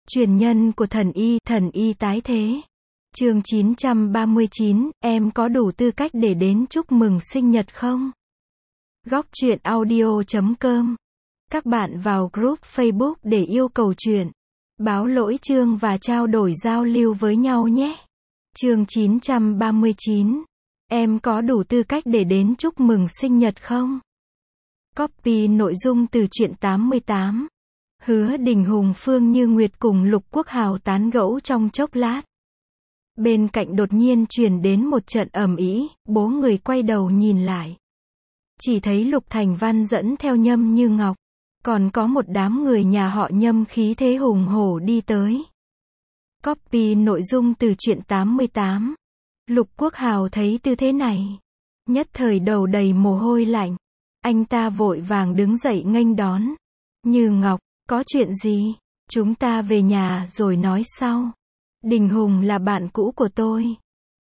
Truyền nhân của thần y tái thế. Chương 939, em có đủ tư cách để đến chúc mừng sinh nhật không? Góc truyện audio.com. Các bạn vào group Facebook để yêu cầu chuyện, báo lỗi chương và trao đổi giao lưu với nhau nhé. Chương 939. Em có đủ tư cách để đến chúc mừng sinh nhật không? Copy nội dung từ truyện 88. Hứa Đình Hùng Phương Như Nguyệt cùng Lục Quốc Hào tán gẫu trong chốc lát. Bên cạnh đột nhiên truyền đến một trận ầm ĩ, bố người quay đầu nhìn lại. Chỉ thấy Lục Thành Văn dẫn theo Nhâm Như Ngọc. Còn có một đám người nhà họ Nhâm khí thế hùng hổ đi tới. Copy nội dung từ truyện 88. Lục Quốc Hào thấy tư thế này, nhất thời đầu đầy mồ hôi lạnh. Anh ta vội vàng đứng dậy nghênh đón. Như Ngọc, có chuyện gì? Chúng ta về nhà rồi nói sau. Đình Hùng là bạn cũ của tôi.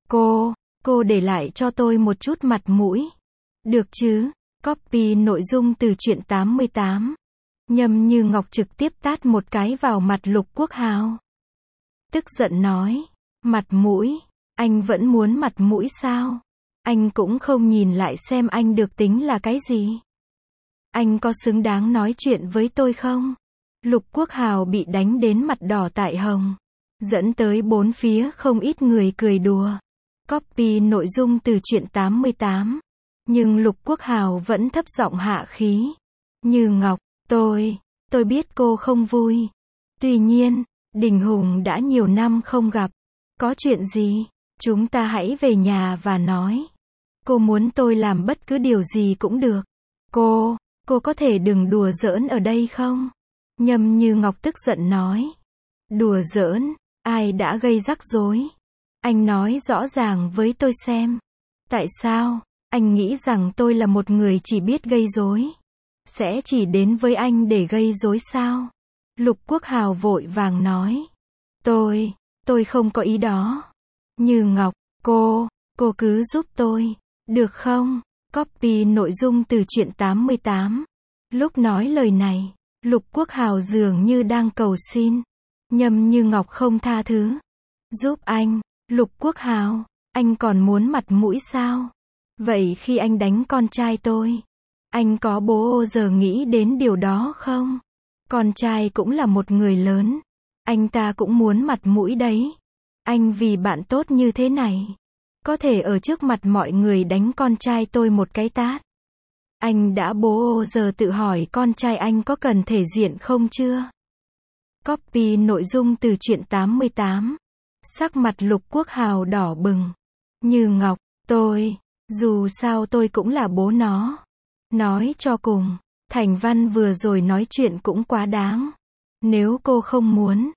Cô để lại cho tôi một chút mặt mũi. Được chứ? Copy nội dung từ truyện 88. Nhâm Như Ngọc trực tiếp tát một cái vào mặt Lục Quốc Hào. Tức giận nói, mặt mũi, anh vẫn muốn mặt mũi sao? Anh cũng không nhìn lại xem anh được tính là cái gì? Anh có xứng đáng nói chuyện với tôi không? Lục Quốc Hào bị đánh đến mặt đỏ tại hồng, dẫn tới bốn phía không ít người cười đùa. Copy nội dung từ truyện 88. Nhưng Lục Quốc Hào vẫn thấp giọng hạ khí. Như Ngọc, tôi biết cô không vui. Tuy nhiên, Đình Hùng đã nhiều năm không gặp. Có chuyện gì? Chúng ta hãy về nhà và nói. Cô muốn tôi làm bất cứ điều gì cũng được. Cô có thể đừng đùa giỡn ở đây không? Nhâm Như Ngọc tức giận nói. Đùa giỡn? Ai đã gây rắc rối? Anh nói rõ ràng với tôi xem. Tại sao? Anh nghĩ rằng tôi là một người chỉ biết gây rối, sẽ chỉ đến với anh để gây rối sao? Lục Quốc Hào vội vàng nói. Tôi không có ý đó. Như Ngọc, cô cứ giúp tôi, được không? Copy nội dung từ truyện 88. Lúc nói lời này, Lục Quốc Hào dường như đang cầu xin. Nhâm Như Ngọc không tha thứ. Giúp anh, Lục Quốc Hào, anh còn muốn mặt mũi sao? Vậy khi anh đánh con trai tôi, anh có bố giờ nghĩ đến điều đó không? Con trai cũng là một người lớn, anh ta cũng muốn mặt mũi đấy. Anh vì bạn tốt như thế này, có thể ở trước mặt mọi người đánh con trai tôi một cái tát. Anh đã bố giờ tự hỏi con trai anh có cần thể diện không chưa? Copy nội dung từ truyện 88. Sắc mặt Lục Quốc Hào đỏ bừng. Như Ngọc, dù sao tôi cũng là bố nó. Nói cho cùng, Thành Văn vừa rồi nói chuyện cũng quá đáng. Nếu cô không muốn,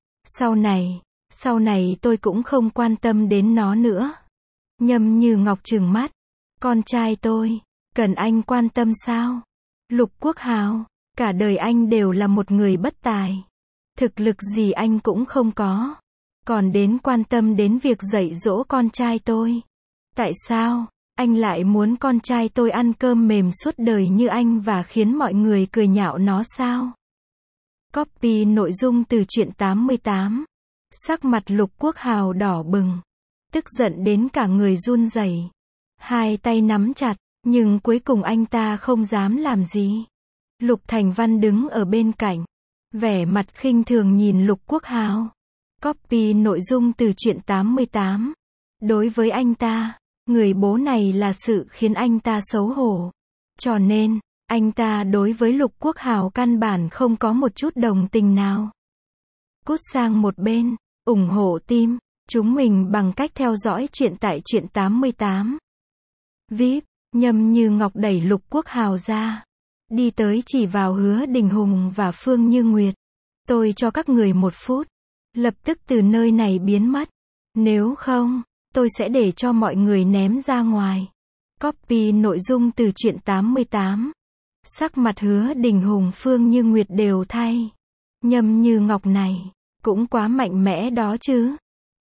sau này tôi cũng không quan tâm đến nó nữa. Nhâm Như Ngọc trừng mắt. Con trai tôi, cần anh quan tâm sao? Lục Quốc Hào, cả đời anh đều là một người bất tài. Thực lực gì anh cũng không có. Còn đến quan tâm đến việc dạy dỗ con trai tôi. Tại sao anh lại muốn con trai tôi ăn cơm mềm suốt đời như anh và khiến mọi người cười nhạo nó sao? Copy nội dung từ truyện 88. Sắc mặt Lục Quốc Hào đỏ bừng, tức giận đến cả người run rẩy, hai tay nắm chặt, nhưng cuối cùng anh ta không dám làm gì. Lục Thành Văn đứng ở bên cạnh, vẻ mặt khinh thường nhìn Lục Quốc Hào. Copy nội dung từ truyện 88. Đối với anh ta, người bố này là sự khiến anh ta xấu hổ. Cho nên, anh ta đối với Lục Quốc Hào căn bản không có một chút đồng tình nào. Cút sang một bên, ủng hộ team chúng mình bằng cách theo dõi chuyện tại truyện 88. VIP, Nhâm Như Ngọc đẩy Lục Quốc Hào ra. Đi tới chỉ vào Hứa Đình Hùng và Phương Như Nguyệt. Tôi cho các người 1 phút. Lập tức từ nơi này biến mất. Nếu không, tôi sẽ để cho mọi người ném ra ngoài. Copy nội dung từ truyện 88. Sắc mặt Hứa Đình Hùng Phương Như Nguyệt đều thay. Nhâm Như Ngọc này, cũng quá mạnh mẽ đó chứ.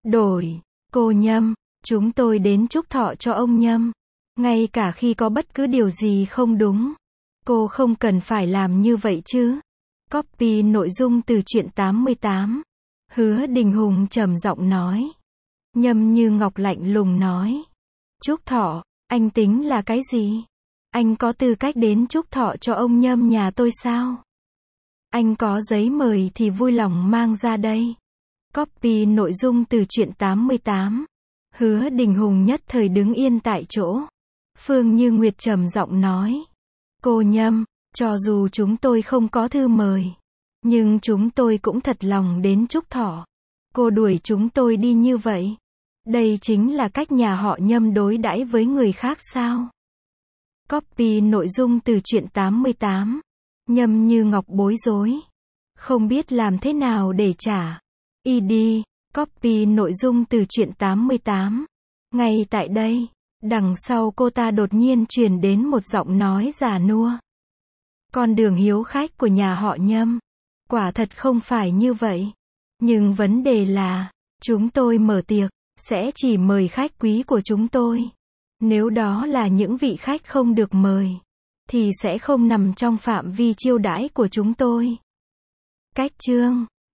Cô Nhâm, chúng tôi đến chúc thọ cho ông Nhâm. Ngay cả khi có bất cứ điều gì không đúng, cô không cần phải làm như vậy chứ. Copy nội dung từ truyện 88. Hứa Đình Hùng trầm giọng nói. Nhâm Như Ngọc lạnh lùng nói. Chúc thọ, anh tính là cái gì? Anh có tư cách đến chúc thọ cho ông Nhâm nhà tôi sao? Anh có giấy mời thì vui lòng mang ra đây. Copy nội dung từ truyện 88. Hứa Đình Hùng nhất thời đứng yên tại chỗ. Phương Như Nguyệt trầm giọng nói. Cô Nhâm, cho dù chúng tôi không có thư mời, nhưng chúng tôi cũng thật lòng đến chúc thọ. Cô đuổi chúng tôi đi như vậy. Đây chính là cách nhà họ Nhâm đối đãi với người khác sao? Copy nội dung từ truyện 88. Nhâm Như Ngọc bối rối. Không biết làm thế nào để trả. ID. Copy nội dung từ truyện 88. Ngay tại đây, đằng sau cô ta đột nhiên truyền đến một giọng nói già nua. Con đường hiếu khách của nhà họ Nhâm. Quả thật không phải như vậy. Nhưng vấn đề là, chúng tôi mở tiệc, sẽ chỉ mời khách quý của chúng tôi. Nếu đó là những vị khách không được mời, thì sẽ không nằm trong phạm vi chiêu đãi của chúng tôi. Cách chương